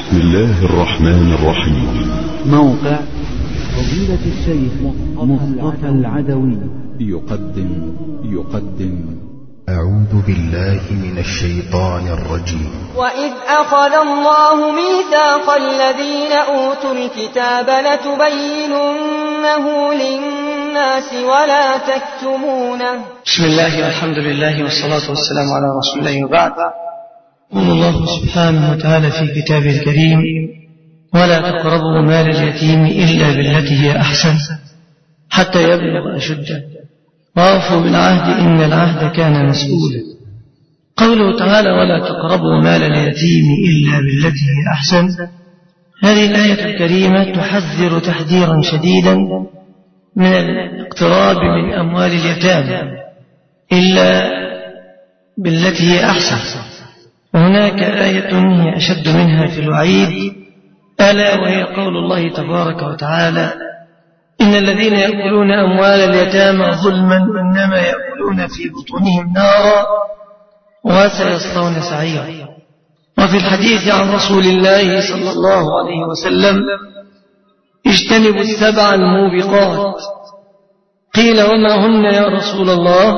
بسم الله الرحمن الرحيم. موقع فضيلة الشيخ مصطفى العدوي يقدم أعوذ بالله من الشيطان الرجيم. وإذ أخذ الله ميثاق الذين أوتوا الكتاب لتبيننه للناس ولا تكتمونه. بسم الله والحمد لله والصلاة والسلام على رسول الله وبعد. قال الله سبحانه وتعالى في كتابه الكريم: ولا تقربوا مال اليتيم إلا بالتي هي أحسن حتى يبلغ أشده وأوفوا بالعهد إن العهد كان مسؤولا. قوله تعالى: ولا تقربوا مال اليتيم إلا بالتي هي أحسن، هذه الآية الكريمة تحذر تحذيرا شديدا من الاقتراب من أموال اليتامى إلا بالتي هي أحسن. وهناك آية هي أشد منها في الوعيد، ألا وهي قول الله تبارك وتعالى: إن الذين يأكلون أموال اليتامى ظلما إنما يأكلون في بطونهم نارا وسيصلون سعيرا. وفي الحديث عن رسول الله صلى الله عليه وسلم: اجتنبوا السبع الموبقات. قيل: وما هن يا رسول الله؟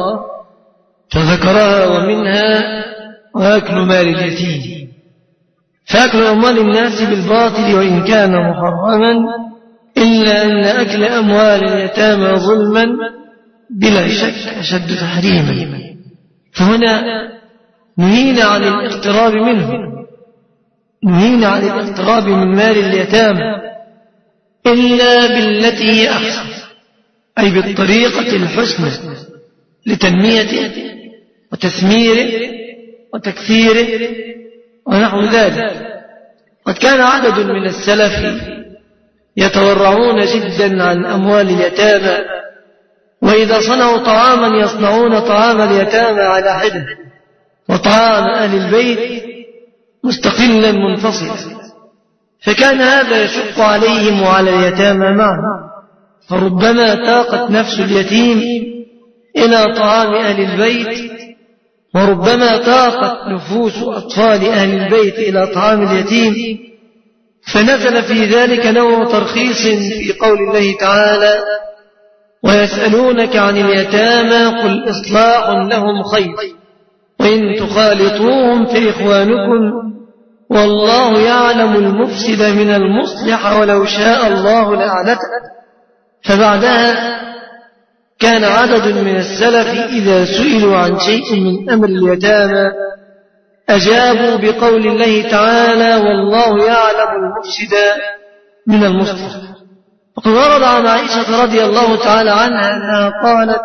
فذكرها ومنها وأكل مال اليتيم. فأكل أموال الناس بالباطل وإن كان محرما، إلا أن أكل أموال اليتامى ظلما بلا شك أشد تحريما. فهنا نهينا عن الاقتراب منه، نهينا عن الاقتراب من مال اليتامى إلا بالتي هي أحسن، أي بالطريقة الحسنى لتنميته وتثميره وتكثيره ونحو ذلك. قد كان عدد من السلف يتورعون جدا عن أموال اليتامى، وإذا صنعوا طعاما يصنعون طعام اليتامى على حدة، وطعام أهل البيت مستقلا منفصلا. فكان هذا يشق عليهم وعلى اليتامى معا، فربما تاقت نفس اليتيم إلى طعام أهل البيت، وربما تاقت نفوس أطفال أهل البيت إلى طعام اليتيم. فنزل في ذلك نوع ترخيص في قول الله تعالى: ويسألونك عن اليتامى قل إصلاح لهم خير وإن تخالطوهم فإخوانكم والله يعلم المفسد من المصلح ولو شاء الله لأعنته. فبعدها كان عدد من السلف إذا سئلوا عن شيء من أمر اليتامى أجابوا بقول الله تعالى: والله يعلم المفسد من المصلح. وقد ورد عن عائشة رضي الله تعالى عنها أنها قالت: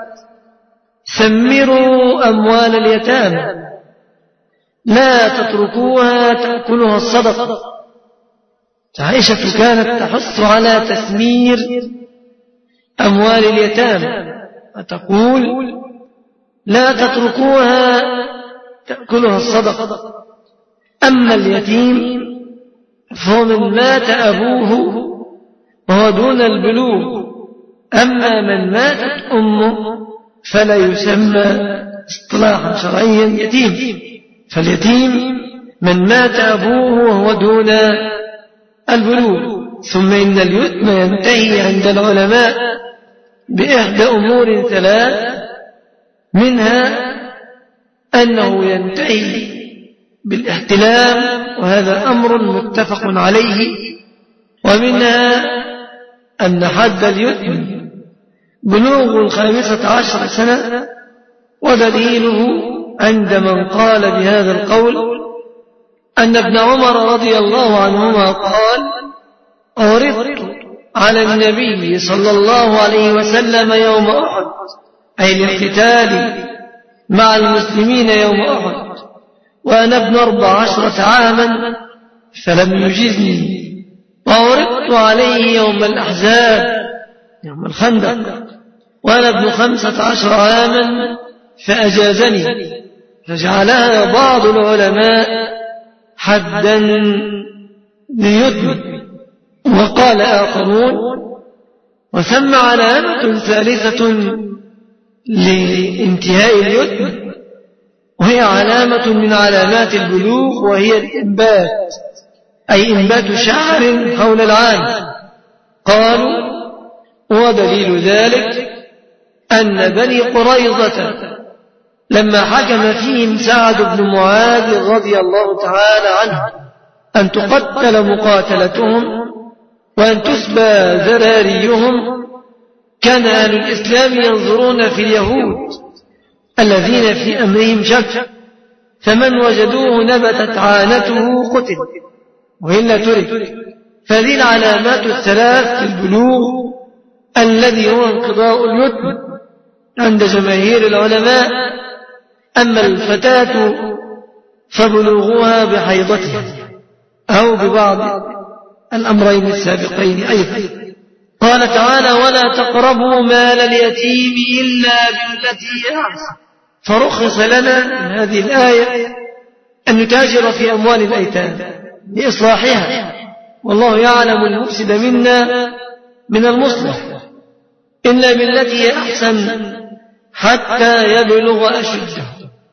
ثمروا أموال اليتامى لا تتركوها تأكلها الصدقة. عائشة كانت تحث على تثمير أموال اليتامى وتقول: لا تتركوها تأكلها الصدقة. أما اليتيم فهو من مات أبوه وهو دون البلوغ، أما من ماتت أمه فلا يسمى اصطلاحا شرعيا يتيم. فاليتيم من مات أبوه وهو دون البلوغ. ثم إن اليتم ينتهي عند العلماء بإحدى أمور ثلاث، منها أنه ينتهي بالاحتلام وهذا أمر متفق عليه، ومنها أن حد اليتم بلوغ 15 سنة. ودليله عند من قال بهذا القول أن ابن عمر رضي الله عنهما قال: عرضت على النبي صلى الله عليه وسلم يوم أحد، أي للقتال مع المسلمين يوم أحد، وأنا ابن 14 عاما فلم يجزني. وعرضت عليه يوم الأحزاب يوم الخندق وأنا ابن 15 عاما فأجازني. فجعلها بعض العلماء حدا لليتم. وقال آخرون: وثم علامة ثالثة لانتهاء اليتم، وهي علامة من علامات البلوغ، وهي الإنبات، أي إنبات شعر حول العام. قالوا ودليل ذلك أن بني قريظة لما حكم فيهم سعد بن معاذ رضي الله تعالى عنه أن تقتل مقاتلتهم وأن تسبى ذراريهم، كان أهل الإسلام ينظرون في اليهود الذين في أمرهم شك، فمن وجدوه نبتت عانته قتل وإلا ترك. فهذه العلامات الثلاث في البلوغ الذي هو انقضاء اليتم عند جماهير العلماء. أما الفتاة فبلوغها بحيضتها أو ببعض الأمرين السابقين أيضا. قال تعالى ولا تقربوا مال اليتيم إلا بالتي هي أحسن. فرخص لنا من هذه الآية أن نتاجر في أموال الأيتام لإصلاحها، والله يعلم المفسد منا من المصلح، إلا بالتي هي أحسن حتى يبلغ أشده.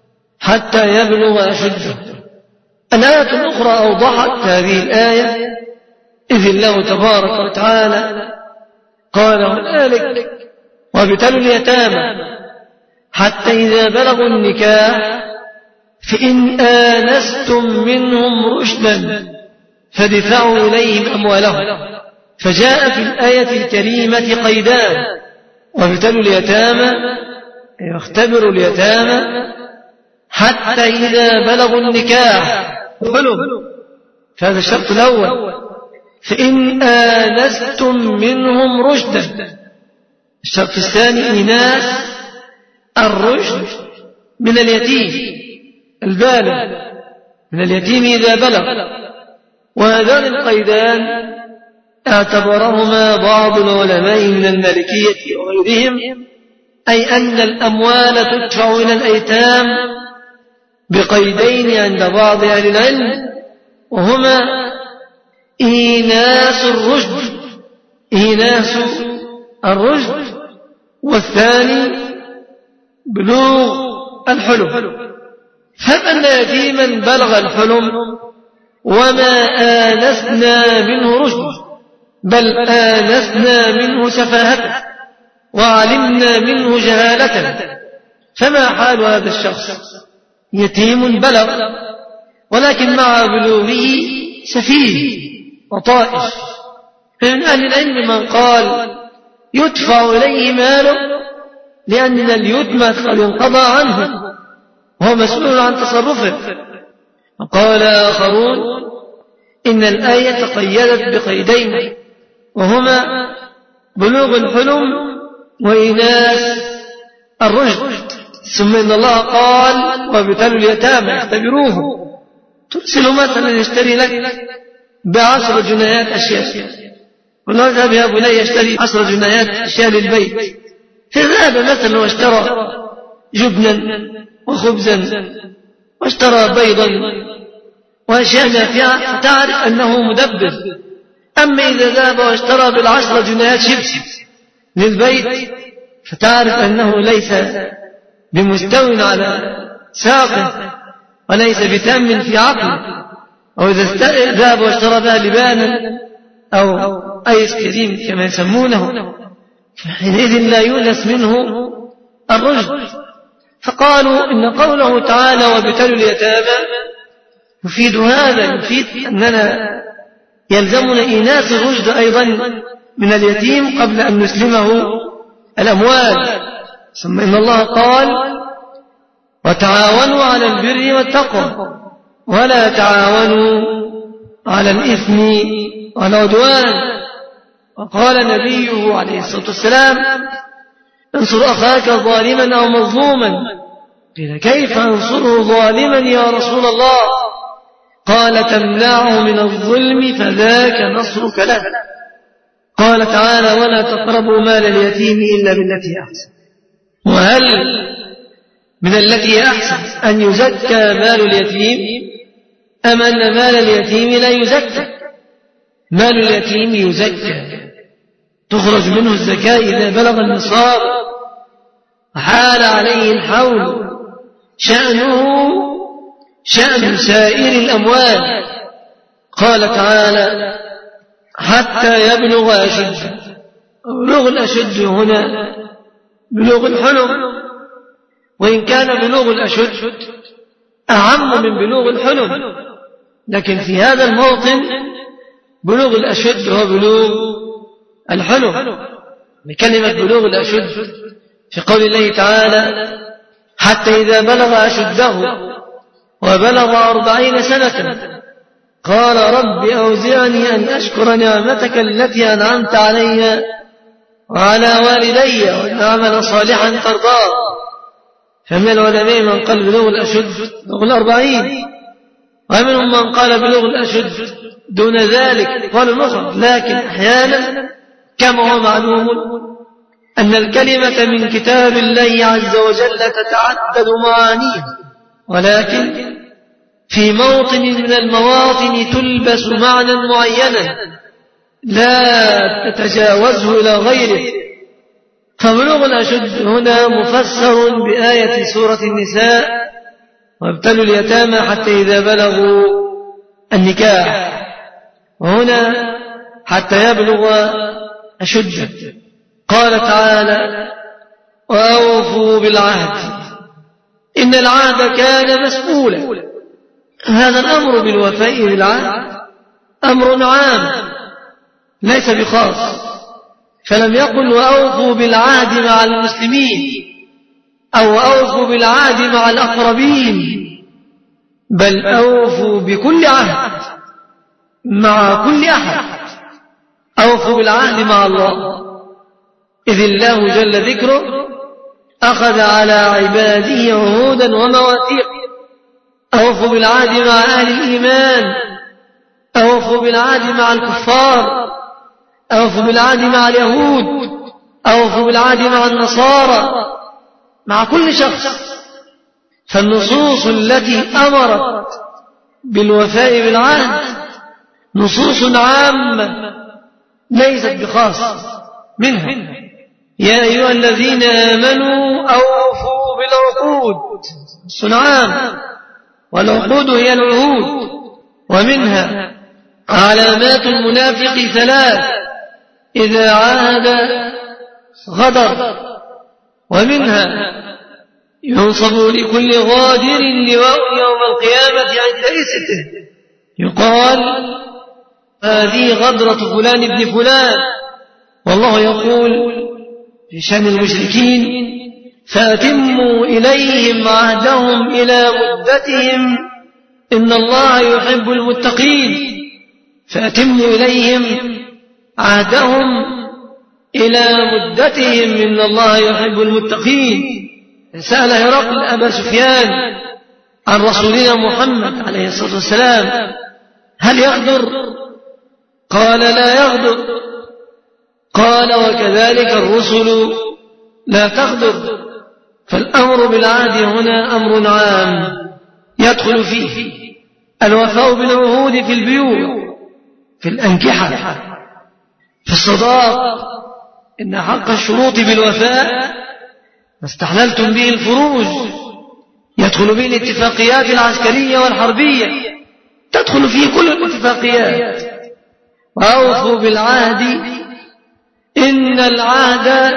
الآية الأخرى أوضحت هذه الآية، إذ الله تبارك وتعالى قال هنالك وابتلوا اليتامى حتى إذا بلغوا النكاح فإن آنستم منهم رشدا فادفعوا إليهم أموالهم. فجاء في الآية الكريمة قيدان: وابتلوا اليتامى يختبروا اليتامى حتى إذا بلغوا النكاح فهذا الشرط الأول. فإن آنستم منهم رشدا. الشرط الثاني إيناس الرشد من اليتيم البالغ، من اليتيم إذا بلغ. وهذان القيدان اعتبرهما بعض العلماء من المالكية وغيرهم، أي أن الأموال تدفع إلى الأيتام بقيدين عند بعض أهل العلم، وهما إيناس الرشد والثاني بلوغ الحلم. فمن يتيما بلغ الحلم وما آنسنا منه رشد، بل آنسنا منه سفاهة وعلمنا منه جهالة، فما حال هذا الشخص؟ يتيم بلغ ولكن مع بلوغه سفيه وطائش. من أهل العلم من قال يدفع إليه ماله لأن اليتم قد انقضى عنه وهو مسؤول عن تصرفه. وقال آخرون إن الآية قيدت بقيدين، وهما بلوغ الحلم وإيناس الرشد. ثم إن الله قال وابتلوا اليتامى يختبروهم. ترسل مثلا يشتري لك ب10 جنيهات أشياء، قلنا اذهب يا بني يشتري 10 جنيهات أشياء للبيت، فذهب مثلا واشترى جبنا وخبزا واشترى بيضا وأشياء نافعة، فتعرف أنه مدبر. أما إذا ذهب واشترى ب10 جنيهات شيبس للبيت فتعرف أنه ليس بمستو على ساقه وليس بتام في عقله. أو إذا ذهب واشترى بها لبانا أو أيس كريم كما يسمونه، فحينئذ لا يونس منه الرشد. فقالوا إن قوله تعالى وابتلوا اليتامى يفيد هذا، يفيد أننا يلزمنا إيناس الرشد أيضا من اليتيم قبل أن نسلمه الأموال. ثم إن الله قال وتعاونوا على البر والتقوى ولا تعاونوا على الإثم والعدوان. وقال نبيه عليه الصلاة والسلام انصر أخاك ظالما أو مظلوما. قيل كيف أنصره ظالما يا رسول الله؟ قال تمنعه من الظلم فذاك نصرك له. قال تعالى ولا تقربوا مال اليتيم إلا بالتي أحسن. وهل من التي أحسن أن يزكى مال اليتيم أم أن مال اليتيم لا يزكى؟ مال اليتيم يزكى، تخرج منه الزكاة إذا بلغ النصاب وحال عليه الحول. شأنه شأن سائر الأموال. قال تعالى حتى يبلغ أشده. بلوغ الأشد هنا بلوغ الحلم، وإن كان بلوغ الأشد أعم من بلوغ الحلم، لكن في هذا الموطن بلوغ الأشد هو بلوغ الحلم. بكلمة بلوغ الأشد في قول الله تعالى حتى إذا بلغ أشده وبلغ 40 سنة قال رب أوزعني أن أشكر نعمتك التي أنعمت علي وعلى والدي وأن أعمل صالحا ترضاه. فمن العلماء من قال بلوغ الأشد بلوغ 40، ومنهم من قال بلوغ الأشد دون ذلك قالوا المخرج. لكن أحيانا كما هو معلوم أن الكلمة من كتاب الله عز وجل تتعدد معانيها، ولكن في موطن من المواطن تلبس معنى معينا لا تتجاوزه إلى غيره. فبلوغ الأشد هنا مفسر بآية سورة النساء وابتلوا اليتامى حتى إذا بلغوا النكاح، وهنا حتى يبلغ أشده. قال تعالى وأوفوا بالعهد إن العهد كان مسؤولا. هذا الأمر بالوفاء بالعهد أمر عام ليس بخاص، فلم يقل وأوفوا بالعهد مع المسلمين أو أوفوا بالعهد مع الأقربين، بل أوفوا بكل عهد مع كل أحد. أوفوا بالعهد مع الله، إذ الله جل ذكره أخذ على عباده عهودا ومواثيق. أوفوا بالعهد مع أهل الإيمان، أوفوا بالعهد مع الكفار، أوفوا بالعهد مع اليهود، أوفوا بالعهد مع النصارى، مع كل شخص. فالنصوص التي أمرت بالوفاء بالعهد نصوص عامة ليست بخاصة منها. يا أيها الذين آمنوا أوفوا بالعقود، الصنعان والعقود هي العهود. ومنها علامات المنافق 3: إذا عاهد غدر. ومنها ينصب لكل غادر لواء يوم القيامة عند رئسته، يقال هذه غدرة فلان ابن فلان. والله يقول في شأن المشركين فأتموا إليهم عهدهم إلى مدتهم إن الله يحب المتقين. فأتموا إليهم عهدهم إلى مدتهم إن الله يحب المتقين. سأل هرقل أبا سفيان عن رسولنا محمد عليه الصلاة والسلام هل يغدر؟ قال لا يغدر. قال وكذلك الرسل لا تغدر. فالأمر بالعهد هنا أمر عام يدخل فيه الوفاء بالعهود في البيوع، في الأنكحة، في الصداق. إن حق الشروط بالوفاء ما استحللتم به الفروج، يدخل به الاتفاقيات العسكرية والحربية، تدخل فيه كل الاتفاقيات. وأوفوا بالعهد إن العهد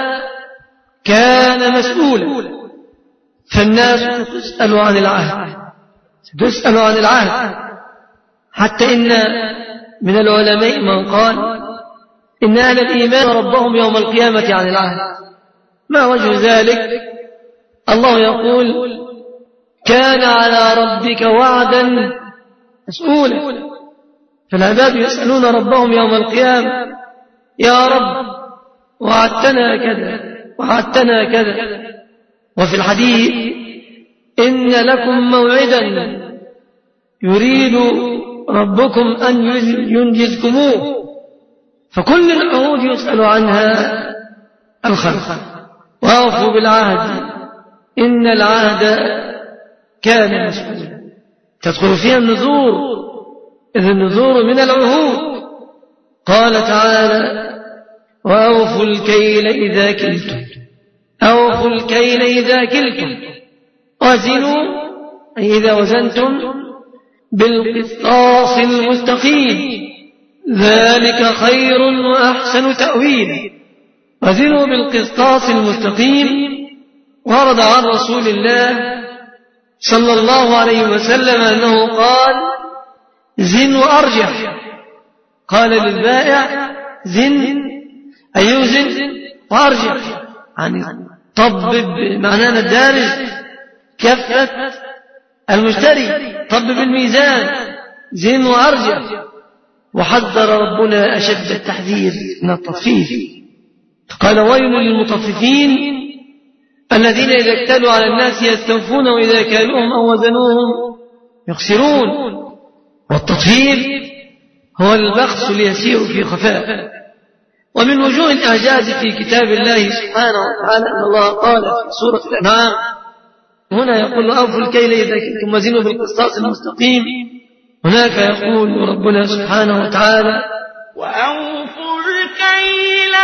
كان مسؤولا. فالناس تسأل عن العهد، تسأل عن العهد، حتى إن من العلماء من قال إن أهل الإيمان ربهم يوم القيامة عن العهد. ما وجه ذلك؟ الله يقول كان على ربك وعدا مسؤولا. فالعباد يسألون ربهم يوم القيامة يا رب وعدتنا كذا وعدتنا كذا. وفي الحديث إن لكم موعدا يريد ربكم أن ينجزكموه. فكل العهود يسأل عنها الخلق. وأوفوا بالعهد إن العهد كان مسؤولا. تدخل فيها النذور، إذ النذور من العهود. قال تعالى وأوفوا الكيل إذا كلتم، أوفوا الكيل إذا كلتم، وزنوا أي إذا وزنتم بالقسطاس المستقيم ذلك خير وأحسن تأويلا. وزنوا بالقسطاس المستقيم ورد عن رسول الله صلى الله عليه وسلم أنه قال زن وأرجح. قال للبائع زن أي يوزن وأرجح، يعني طبب معنانا الدارج كفة المشتري، طبب الميزان، زن وأرجح. وحذر ربنا أشد التحذير من التطفيف، قال ويل للمطففين الذين إذا اكتالوا على الناس يستوفون وإذا كالوهم أو وزنوهم يخسرون. والتطفيف هو البخس اليسير في خفاء. ومن وجوه الإعجاز في كتاب الله سبحانه وتعالى أن الله قال في سورة الأنعام هنا يقول أوفوا الكيل إذا كنتم وزنوا بالقسطاس المستقيم، هناك يقول ربنا سبحانه وتعالى وأوفوا الكيل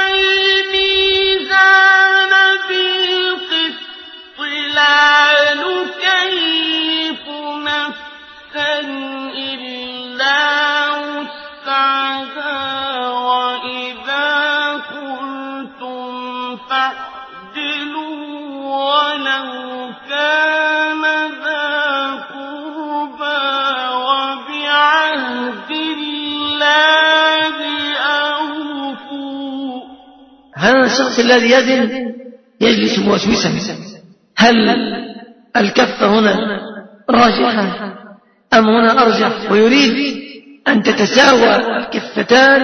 والميزان بالقسط لا نكلف نفسا إلا وسعها وإذا قلتم فاعدلوا ولو كان ذا قربى وبعهد الله أوفوا. هذا الشخص الذي يزن يجلس موسوسا، هل الكفة هنا راجحة أم هنا أرجح، ويريد أن تتساوى الكفتان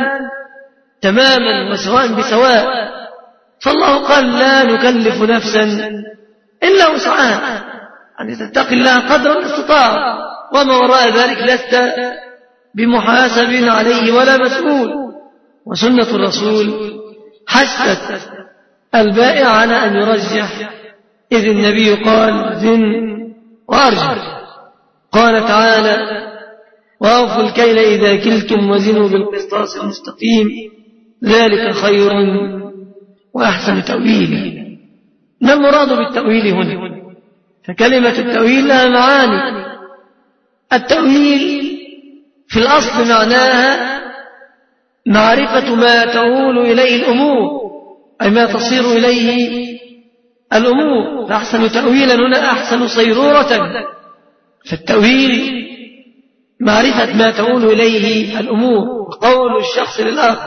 تماما وسواء بسواء. فالله قال لا نكلف نفسا إلا وسعها، أن تتقي الله قدر الاستطاع، وما وراء ذلك لست بمحاسب عليه ولا مسؤول. وسنة الرسول حثت البائع على أن يرجح، إذ النبي قال زن وأرجح. قال تعالى وأوفوا الكيل إذا كلتم وزنوا بالقسطاس المستقيم ذلك خير وأحسن تأويلا. ما المراد بالتأويل هنا؟ فكلمة التأويل لها معاني. التأويل في الأصل معناها معرفة ما تؤول إليه الأمور، أي ما تصير إليه الأمور. فأحسن تأويلا هنا أحسن صيرورة. فالتأويل معرفة ما تؤول إليه الأمور. قول الشخص للآخر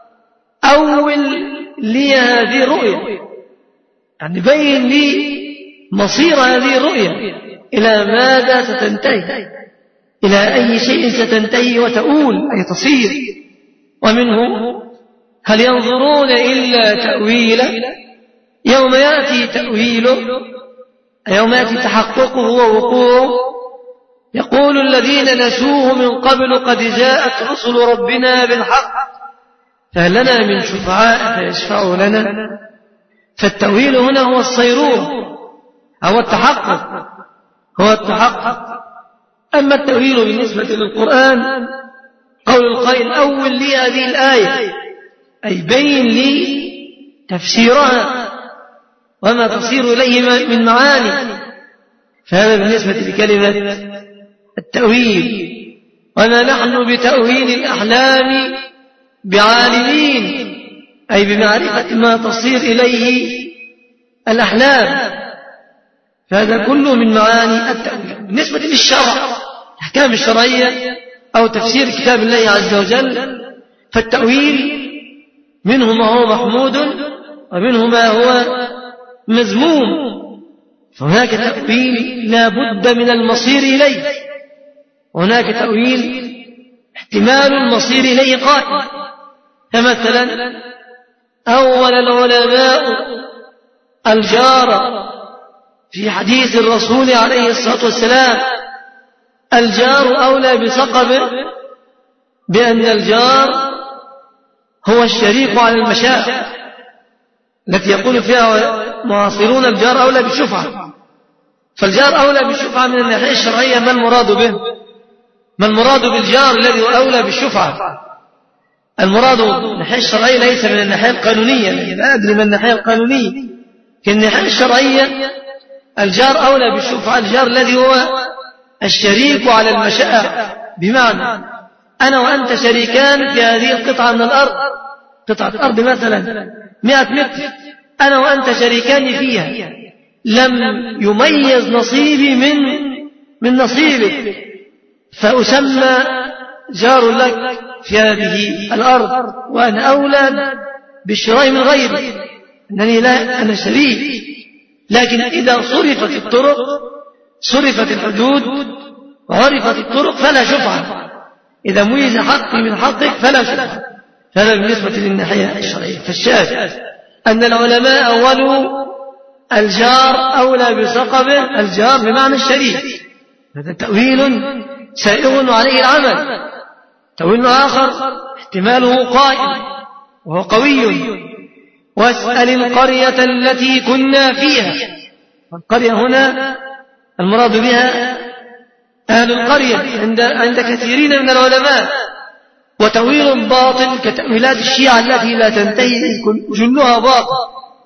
أول لي هذه الرؤية، يعني بين لي مصير هذه الرؤية، إلى ماذا ستنتهي، إلى أي شيء ستنتهي وتؤول أي تصير. ومنه هل ينظرون إلا تأويله يوم يأتي تأويله، يوم يأتي تحققه ووقوعه. يقول الذين نسوه من قبل قد جاءت رسل ربنا بالحق فهل لنا من شفعاء فيشفعوا لنا. فالتأويل هنا هو الصيرور، هو التحقق، هو التحقق. أما التأويل بالنسبة للقرآن قول القائل أول لي هذه الآية، أي بين لي تفسيرها وما تصير إليه من معاني. فهذا بالنسبة لكلمة التأويل. وما نحن بتأويل الأحلام بعالمين، أي بمعرفة ما تصير إليه الأحلام. فهذا كله من معاني التأويل. بالنسبة للشرع الأحكام الشرعية أو تفسير كتاب الله عز وجل، فالتأويل منه ما هو محمود ومنه ما هو مذموم. فهناك تأويل لا بد من المصير إليه، وهناك تأويل احتمال المصير إليه قائم. فمثلا أول العلماء الجار في حديث الرسول عليه الصلاة والسلام الجار أولى بصقبه، بأن الجار هو الشريك على المشاء التي يقول فيها معاصرون الجار أولى بالشفعة. فالجار أولى بالشفعة من الناحية الشرعية. ما المراد به؟ ما المراد بالجار الذي هو أولى بالشفعة؟ المراد من الناحية الشرعية ليس من الناحية القانونية، لا أدري من الناحية القانونية. في الناحية الشرعية الجار أولى بالشفعة الجار الذي هو الشريك على المشاء، بمعنى أنا وأنت شريكان في هذه القطعة من الأرض، قطعة أرض مثلا 100 متر، أنا وأنت شريكان فيها، لم يميز نصيبي من نصيبك، فأسمى جار لك في هذه الأرض، وأنا أولى بالشراء من غيري، أنني لا أنا شريك. لكن إذا صرفت الطرق، صرفت الحدود وعرفت الطرق فلا شفعة، إذا ميز حقي من حقك فلا شفعة. هذا بالنسبة للناحية الشرعية. فالشاهد أن العلماء أولوا الجار أولى بصقبه، الجار بمعنى الشريك. هذا تأويل سائغ عليه العمل. تأويل آخر احتماله قائم وهو قوي. واسأل القرية التي كنا فيها. القرية هنا المراد بها أهل القرية عند كثيرين من العلماء. وتأويل باطل كتأويلات الشيعة التي لا تنتهي جلها باطل،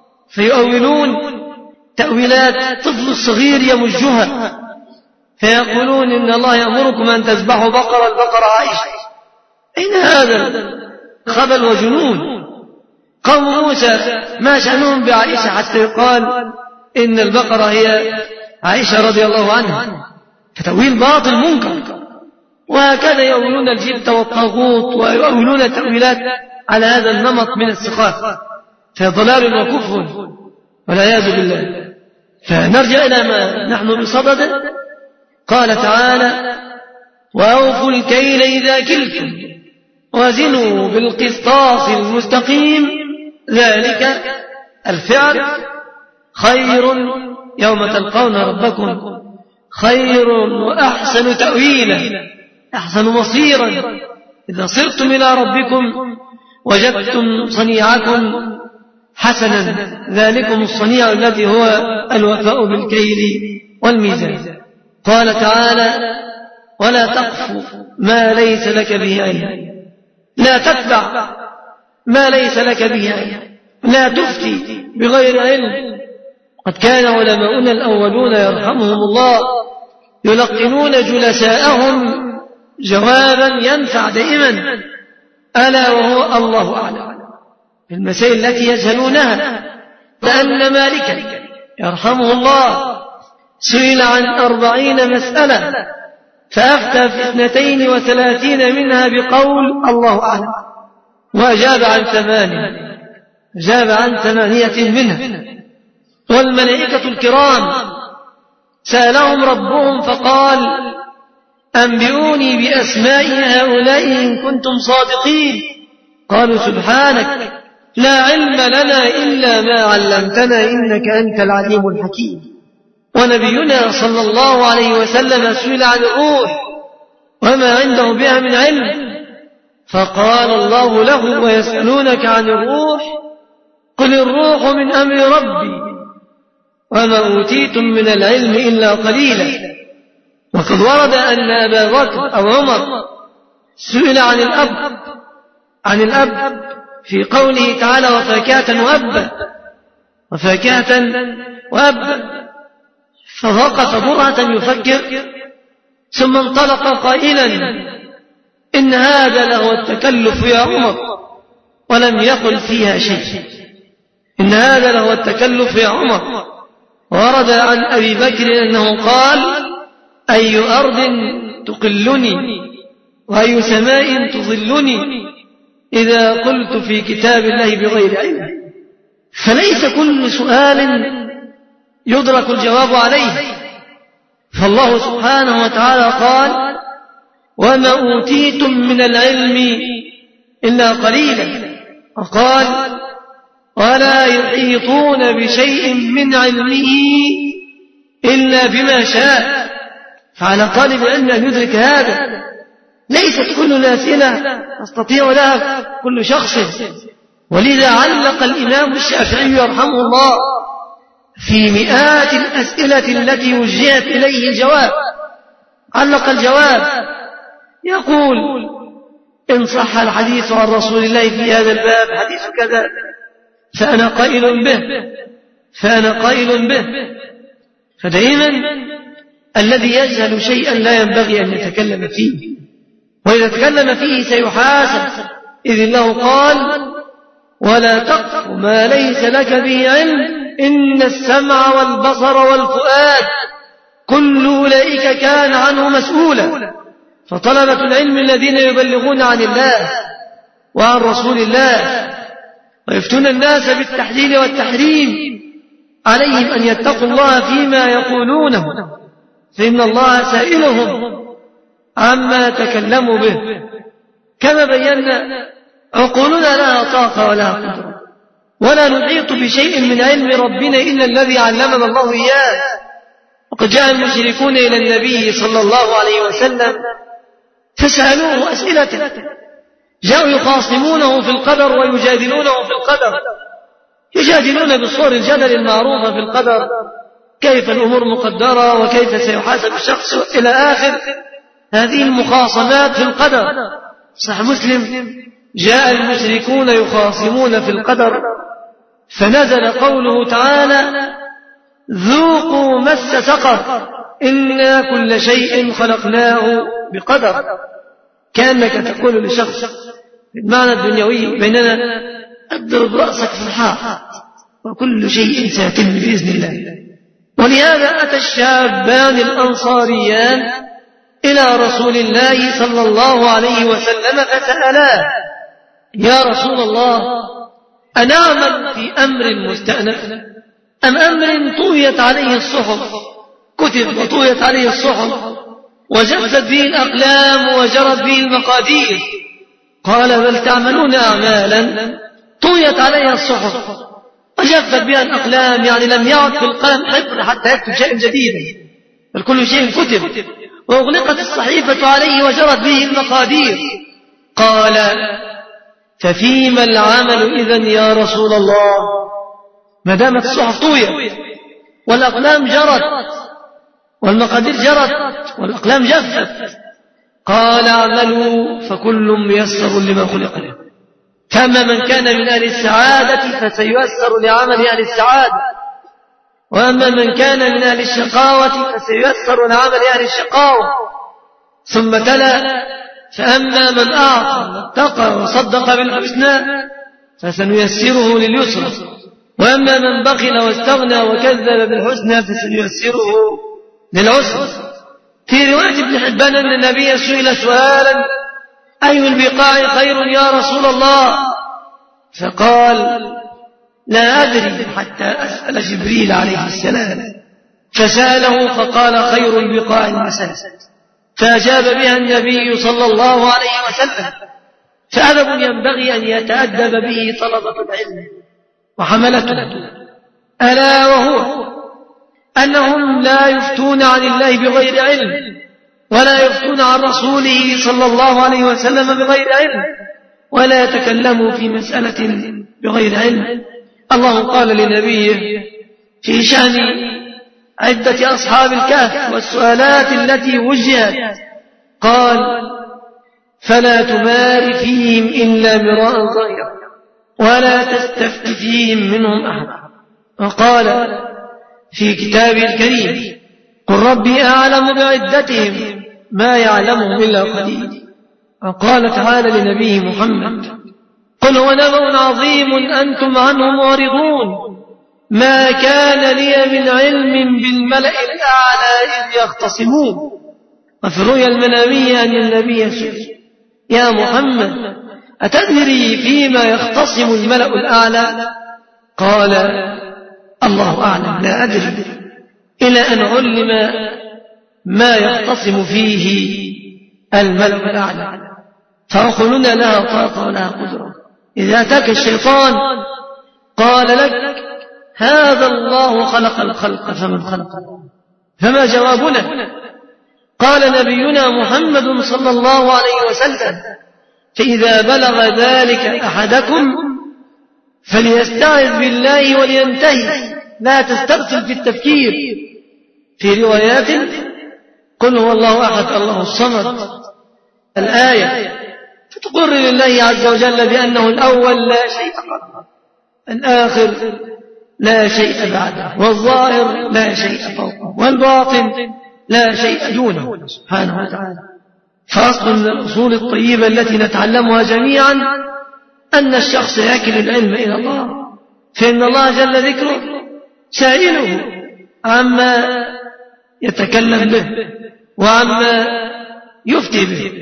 فيؤولون تأويلات طفل الصغير يمجها، فيقولون إن الله يأمركم أن تذبحوا بقرة، البقرة عائشة. أين هذا خبل وجنون؟ قوم موسى ما شأنهم بعائشة حتى يقال إن البقرة هي عائشة رضي الله عنها؟ فتأويل باطل منكر. وهكذا يؤولون الجبت والطاغوت ويؤولون التأويلات على هذا النمط من الثقافة، فضلال وكفر والعياذ بالله. فنرجع إلى ما نحن بصدده. قال تعالى: وأوفوا الكيل إذا كلتم وزنوا بالقسطاس المستقيم، ذلك الفعل خير يوم تلقون ربكم، خير وأحسن تأويلا، أحسن مصيرا. إذا صرتم إلى ربكم وجدتم صنيعكم حسنا، ذلكم الصنيع الذي هو الوفاء بالكيل والميزان. قال تعالى: ولا تقف ما ليس لك به علم، لا تتبع ما ليس لك به علم، لا تفتي بغير علم. قد كان علماؤنا الأولون يرحمهم الله يلقنون جلساءهم جوابا ينفع دائما، ألا وهو الله أعلم، في المسائل التي يجهلونها. لأن مالكا يرحمه الله سئل عن 40 مسألة فأفتى في 32 منها بقول الله أعلم، وأجاب عن 8 منها. والملائكة الكرام سألهم ربهم فقال: أنبئوني بأسماء هؤلاء إن كنتم صادقين. قالوا: سبحانك لا علم لنا إلا ما علمتنا إنك أنت العليم الحكيم. ونبينا صلى الله عليه وسلم سئل عن الروح وما عنده بها من علم، فقال الله له: ويسألونك عن الروح قل الروح من أمر ربي وما أوتيتم من العلم إلا قليلا. وقد ورد أن أبا بكر أو عمر سئل عن الأب في قوله تعالى: وفاكهة وأبا، فوقف برهة يفكر ثم انطلق قائلا: إن هذا لهو التكلف يا عمر، ولم يقل فيها شيء. إن هذا لهو التكلف يا عمر. ورد عن أبي بكر أنه قال: أي أرض تقلني وأي سماء تظلني إذا قلت في كتاب الله بغير علم. فليس كل سؤال يدرك الجواب عليه، فالله سبحانه وتعالى قال: وما أوتيتم من العلم إلا قليلا. وقال: ولا يحيطون بشيء من علمه إلا بما شاء. فعلى طالب العلم أن يدرك هذا. ليست كل الأسئلة يستطيع لها كل شخص. ولذا علق الإمام الشافعي يرحمه الله في مئات الأسئلة التي وجهت إليه الجواب، علق الجواب يقول: إن صح الحديث عن رسول الله في هذا الباب حديث كذا فأنا قائل به. فدائما الذي يجهل شيئا لا ينبغي أن يتكلم فيه، وإذا تكلم فيه سيحاسب، إذ الله قال: ولا تقف ما ليس لك به علم إن السمع والبصر والفؤاد كل أولئك كان عنه مسؤولا. فطلبة العلم الذين يبلغون عن الله وعن رسول الله ويفتون الناس بالتحليل والتحريم عليهم أن يتقوا الله فيما يقولونه، فإن الله سائلهم عما تكلموا به. كما بينا عقولنا لها طاقة ولها قدرة، ولا نحيط بشيء من علم ربنا إلا الذي علمنا الله إياه. وقد جاء المشركون إلى النبي صلى الله عليه وسلم فسألوه أسئلة، جاءوا يخاصمونه في القدر ويجادلونه في القدر، يجادلون بصور الجدل المعروفة في القدر، كيف الأمور مقدرة وكيف سيحاسب الشخص إلى آخر هذه المخاصمات في القدر. صح مسلم: جاء المشركون يخاصمون في القدر فنزل قوله تعالى: ذوقوا مس سقر إنا كل شيء خلقناه بقدر. كأنك تقول لشخص بالمعنى الدنيوي بيننا: اضرب رأسك في الحائط وكل شيء سيتم بإذن الله. ولهذا أتى الشابان الأنصاريان إلى رسول الله صلى الله عليه وسلم فسألاه: يا رسول الله، أنعمل في أمر مستأنف أم أمر طويت عليه الصحف، كتب وطويت عليه الصحف وجفت به الأقلام وجرت به المقادير؟ قال: بل تعملون أعمالا طويت عليها الصحف وجفت بها الأقلام، يعني لم يعد في القلم حبر حتى يكتب شيء جديد، بل كل شيء كتب وأغلقت الصحيفة عليه وجرت به المقادير. قال: ففيما العمل إذن يا رسول الله؟ ما دامت الصحف طويت والأقلام جرت والمقادير جرت والأقلام جفت. قال: اعملوا فكل ميسر لما خلق له. فأما من كان من أهل السعادة فسييسر لعمل أهل السعادة، وأما من كان من أهل الشقاوة فسييسر لعمل أهل الشقاوة. ثم تلا: فأما من أعطى واتقى وصدق بالحسنى فسنيسره لليسرى، وأما من بخل واستغنى وكذب بالحسنى فسنيسره للعسرى. في رواية ابن حبان أن النبي سئل سؤالا: أي البقاع خير يا رسول الله؟ فقال: لا أدري حتى أسأل جبريل عليه السلام. فسأله فقال: خير البقاع المساجد. فأجاب بها النبي صلى الله عليه وسلم. فأدب ينبغي أن يتأدب به طلبة العلم وحملته، ألا وهو أنهم لا يفتون عن الله بغير علم، ولا يفتون عن رسوله صلى الله عليه وسلم بغير علم، ولا يتكلموا في مسألة بغير علم. الله قال لنبيه في شأن عدة أصحاب الكهف والسؤالات التي وجهت، قال: فلا تمار فيهم إلا مراء ظاهرا ولا تستفت فيهم منهم أحدا. وقال في كتابه الكريم: قل ربي أعلم بعدتهم ما يعلمهم إلا قليل. وقال تعالى لنبيه محمد: قل هو نبأ عظيم أنتم عنه معرضون ما كان لي من علم بالملأ الأعلى إذ يختصمون. وفي الرؤيا المنامية أن النبي سئل: يا محمد، أتدري فيما يختصم الملأ الأعلى؟ قال: الله أعلم، لا أدري، إلى أن علم ما يختصم فيه الملأ الأعلى. فعقولنا لها طاقة ولها قدرة. إذا أتاك الشيطان قال لك: هذا الله خلق الخلق فمن خلقه، فما جوابنا؟ قال نبينا محمد صلى الله عليه وسلم: فإذا بلغ ذلك أحدكم فليستعذ بالله ولينتهي، لا تسترسل في التفكير. في روايات: قل هو الله أحد الله الصمد، الآية، فتقر لله عز وجل بأنه الأول لا شيء قبله، الآخر لا شيء بعده، والظاهر لا شيء فوقه، والباطن لا شيء دونه سبحانه وتعالى. فأصل من الأصول الطيبة التي نتعلمها جميعا أن الشخص يكل العلم إلى الله، فإن الله جل ذكره سائله عما يتكلم به وعما يفتي به.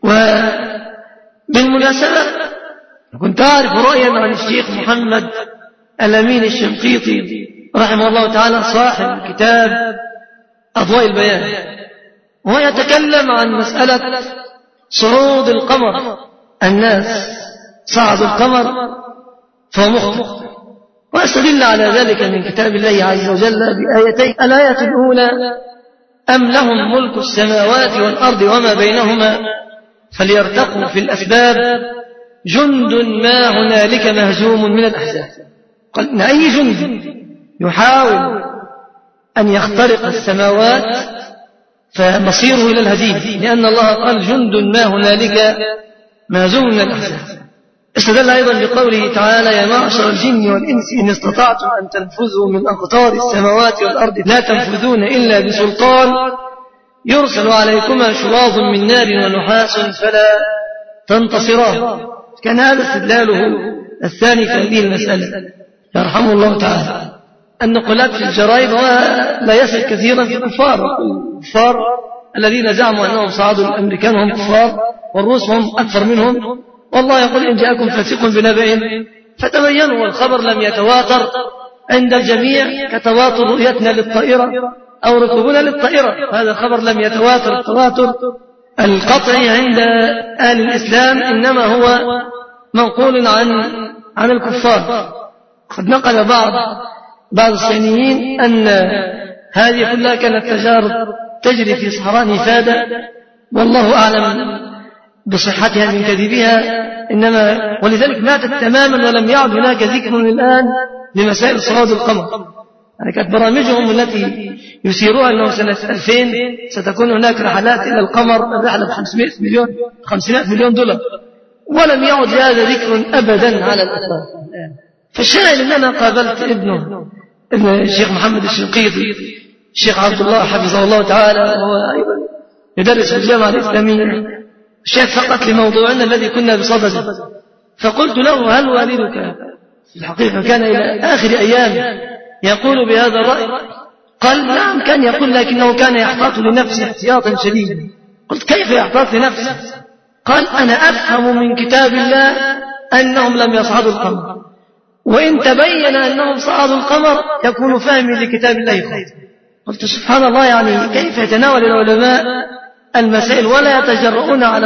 وبالمناسبة كنت أعرف رأيا عن الشيخ محمد الأمين الشنقيطي رحمه الله تعالى صاحب كتاب أضواء البيان، وهو يتكلم عن مسألة صعود القمر. الناس صعدوا القمر فهو مخطئ، وأستدل على ذلك من كتاب الله عز وجل بآيتين. الآية الأولى: أم لهم ملك السماوات والأرض وما بينهما فليرتقوا في الأسباب جند ما هنالك مهزوم من الأحزاب. قال إن أي جند يحاول أن يخترق السماوات فمصيره إلى الهزيمة، لأن الله قال جند ما هنالك مهزوم من الأحزاب. استدل أيضا بقوله تعالى: يا معشر الجن والإنس إن استطعتم أن تنفذوا من أقطار السماوات والأرض لا تنفذون إلا بسلطان يرسل عليكما شواظ من نار ونحاس فلا تنتصران. كان هذا استدلاله الثاني في هذه المسألة يرحمه الله تعالى. النقلات في الجرائد لا يصل كثيرا في الكفار الذين زعموا أنهم صعدوا الأمريكان وهم كفار والروس هم أكثر منهم. والله يقول: إن جاءكم فاسق بنبأ فتبينوا. والخبر لم يتواتر عند الجميع كتواتر رؤيتنا للطائرة أو ركوبنا للطائرة. هذا الخبر لم يتواتر التواتر القطعي عند أهل الإسلام، إنما هو منقول عن الكفار. قد نقل بعض الصينيين أن هذه كلها كانت تجارب تجري في صحراء نفادة، والله أعلم بصحتها من كذبها، إنما ولذلك ماتت تماما ولم يعد هناك ذكر الآن لمسائل صعود القمر. يعني كانت برامجهم التي يسيروها أنه سنة 2000 ستكون هناك رحلات إلى القمر، الرحلة ب$500 مليون دولار، ولم يعد هذا ذكر أبدا على الإطلاق. فالشاهد أن أنا قابلت ابن الشيخ محمد الشنقيطي، الشيخ عبد الله حفظه الله تعالى، وهو أيضا يدرس في الجامعة الإسلامية، الشيخ فقط لموضوعنا الذي كنا بصدده. فقلت له: هل والدك في الحقيقة كان إلى آخر أيام يقول بهذا الرأي؟ قال: نعم كان يقول، لكنه كان يحتاط لنفسه احتياطا شديدا. قلت: كيف يحتاط لنفسه؟ قال: أنا أفهم من كتاب الله أنهم لم يصعدوا القمر، وإن تبين أنهم صعدوا القمر يكون فهمي لكتاب الله خاطئ. قلت: سبحان الله، يعني كيف يتناول العلماء المسائل ولا يتجرؤون على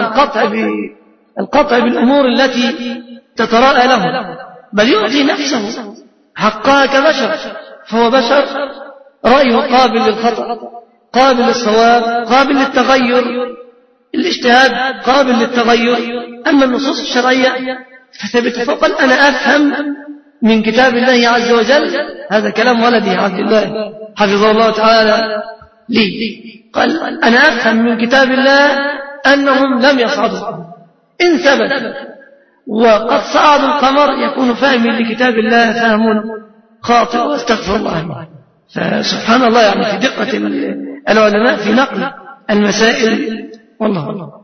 القطع بالأمور التي تتراءى لهم، بل يعطي نفسه حقها كبشر، فهو بشر، رأيه قابل للخطأ، قابل للصواب، قابل للتغير، الاجتهاد قابل للتغير. أما النصوص الشرعية فثبت. فقال: أنا أفهم من كتاب الله عز وجل، هذا كلام ولدي عبد الله حفظه الله تعالى لي، قال: أنا أفهم من كتاب الله أنهم لم يصعدوا. إن ثبت وقد صعدوا القمر يكون فهمي لكتاب الله فهم خاطئ، واستغفر الله منه. فسبحان الله، يعني في دقة العلماء في نقل المسائل. والله